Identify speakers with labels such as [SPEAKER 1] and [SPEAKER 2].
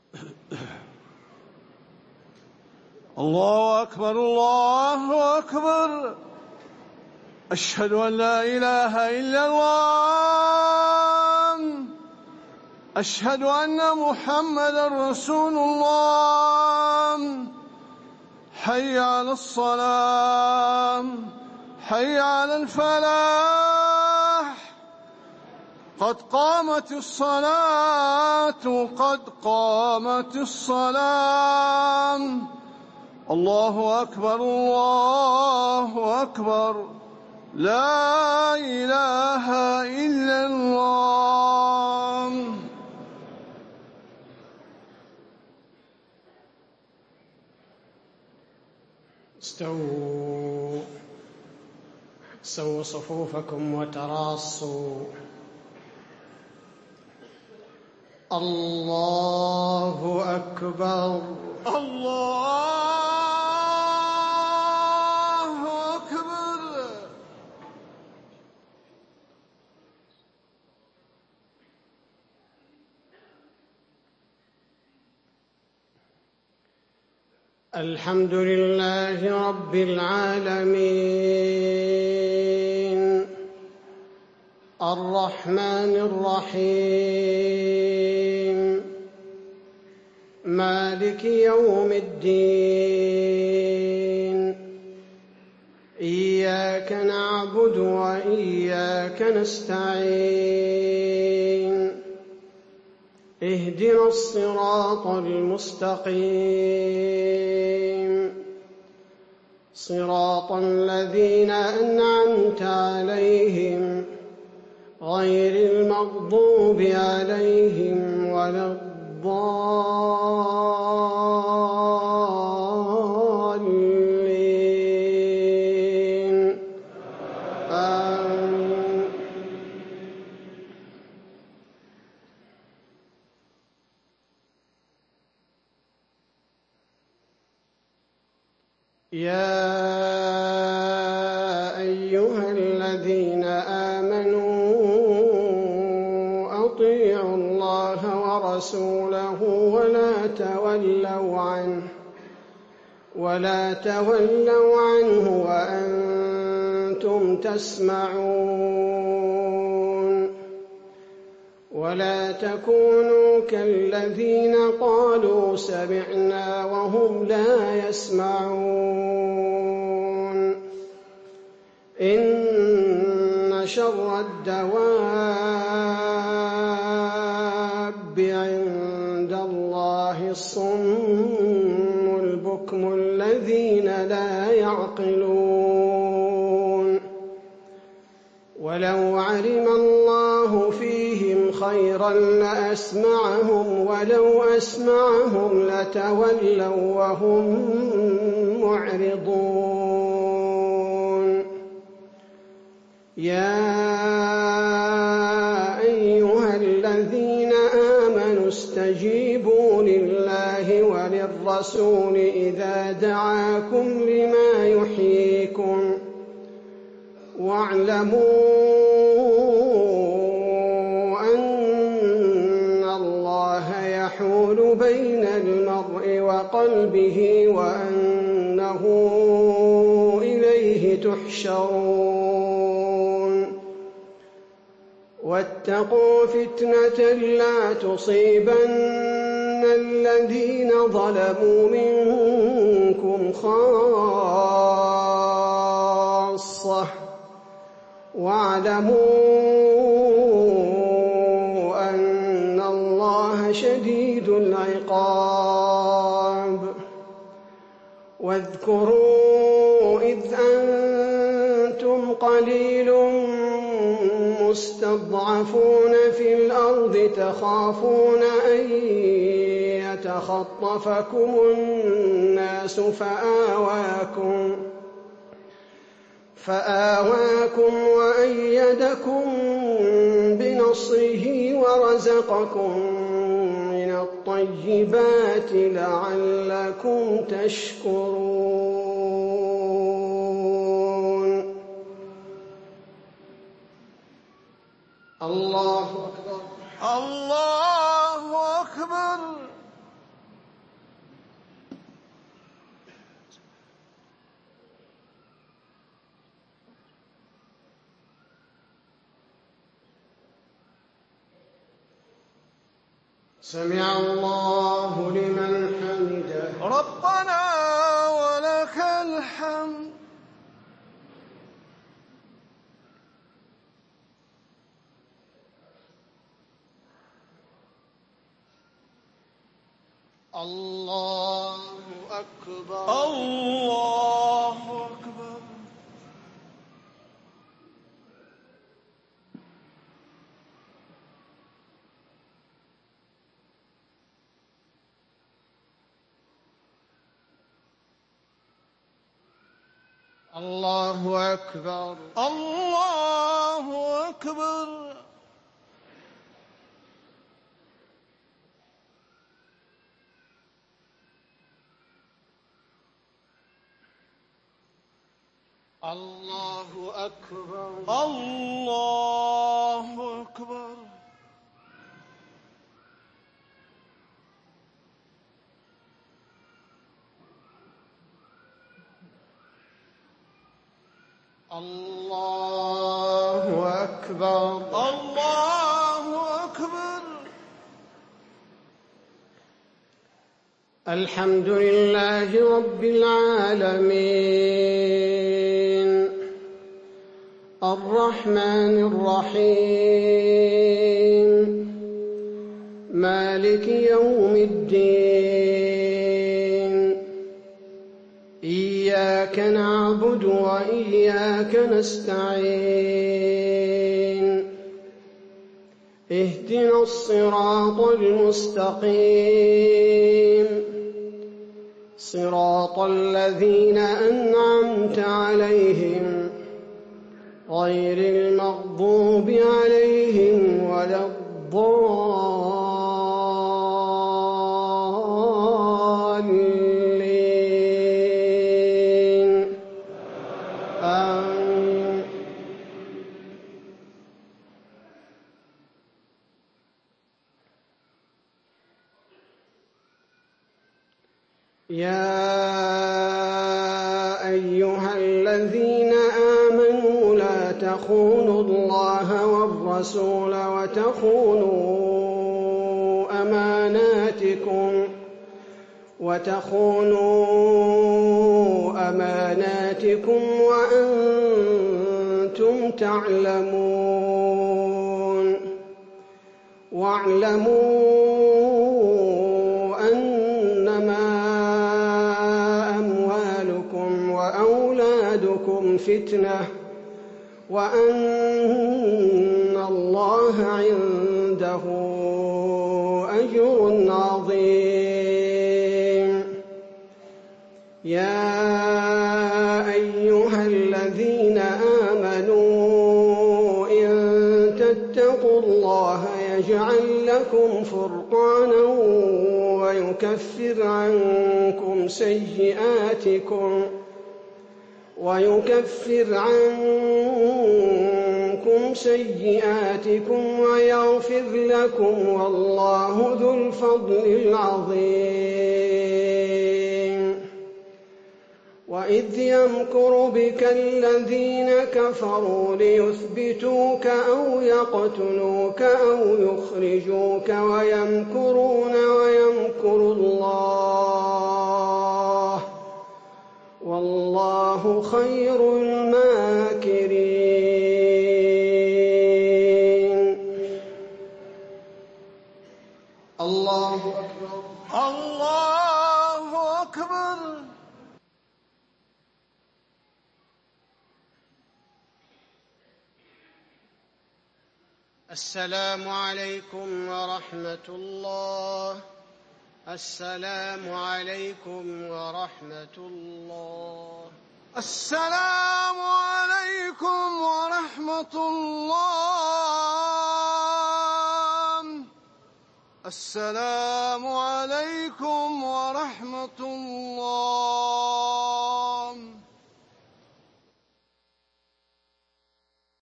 [SPEAKER 1] الله أكبر الله أكبر. أشهد أن لا إله إلا الله. أشهد أن محمدا رسول الله. حي على الصلاة، حي على الفلاح، قد قامت الصلاة، قد قامت الصلاة. الله أكبر الله أكبر. لا إله إلا الله.
[SPEAKER 2] استووا صفوفكم وتراصوا. الله أكبر
[SPEAKER 1] الله أكبر.
[SPEAKER 2] الحمد لله رب العالمين، الرحمن الرحيم، مالك يوم الدين. إياك نعبد وإياك نستعين. اهدنا الصراط المستقيم، صراط الذين أنعمت عليهم غير المغضوب عليهم ولا الضالين. آمين. يا أيها الذين آمنوا أطيعوا الله ورسوله ولا تولوا عنه وأنتم تسمعون. ولا تكونوا كالذين قالوا سمعنا وهم لا يسمعون. إن شر الدواب عند الله الصم البكم الذين لا يعقلون. ولو علم الله فيهم خيرا لأسمعهم ولو أسمعهم لتولوا وهم معرضون. يا أيها الذين آمنوا استجيبوا لله وللرسول إذا دعاكم لما يحييكم واعلموا أن الله يحول بين المرء وقلبه وأنه إليه تحشرون. واتقوا فتنة لا تصيبن الذين ظلموا منكم خاصة واعلموا أن الله شديد العقاب. واذكروا إذ أنتم قليل مستضعفون في الأرض تخافون أن يتخطفكم الناس فآواكم وأيدكم بنصره ورزقكم من الطيبات لعلكم تشكرون. الله أكبر
[SPEAKER 1] الله أكبر.
[SPEAKER 2] سمع الله لمن حمده.
[SPEAKER 1] ربنا ولك الحمد.
[SPEAKER 2] الله أكبر.
[SPEAKER 1] الله أكبر.
[SPEAKER 2] الله أكبر.
[SPEAKER 1] الله أكبر.
[SPEAKER 2] الله أكبر.
[SPEAKER 1] الله أكبر.
[SPEAKER 2] الله أكبر.
[SPEAKER 1] الله أكبر.
[SPEAKER 2] الحمد لله رب العالمين الرحمن الرحيم مالك يوم الدين إياك نعبد وإياك نستعين اهدنا الصراط المستقيم صراط الذين أنعمت عليهم غير المغضوب عليهم ولا الضالين آمين. يا أيها الذين آمنوا لا تخونوا الله والرسول وتخونوا أماناتكم وأنتم تعلمون واعلموا أنما أموالكم وأولادكم فتنة وأن الله عنده أجر عظيم. يا أيها الذين آمنوا إن تتقوا الله يجعل لكم فرقانا ويكفر عنكم سيئاتكم ويغفر لكم والله ذو الفضل العظيم. وإذ يمكر بك الذين كفروا ليثبتوك أو يقتلوك أو يخرجوك ويمكرون ويمكر الله والله خير الماكرين. الله أكبر.
[SPEAKER 1] الله أكبر.
[SPEAKER 2] السلام عليكم ورحمة الله. السلام عليكم ورحمة الله.
[SPEAKER 1] السلام عليكم ورحمة الله. السلام عليكم ورحمة الله.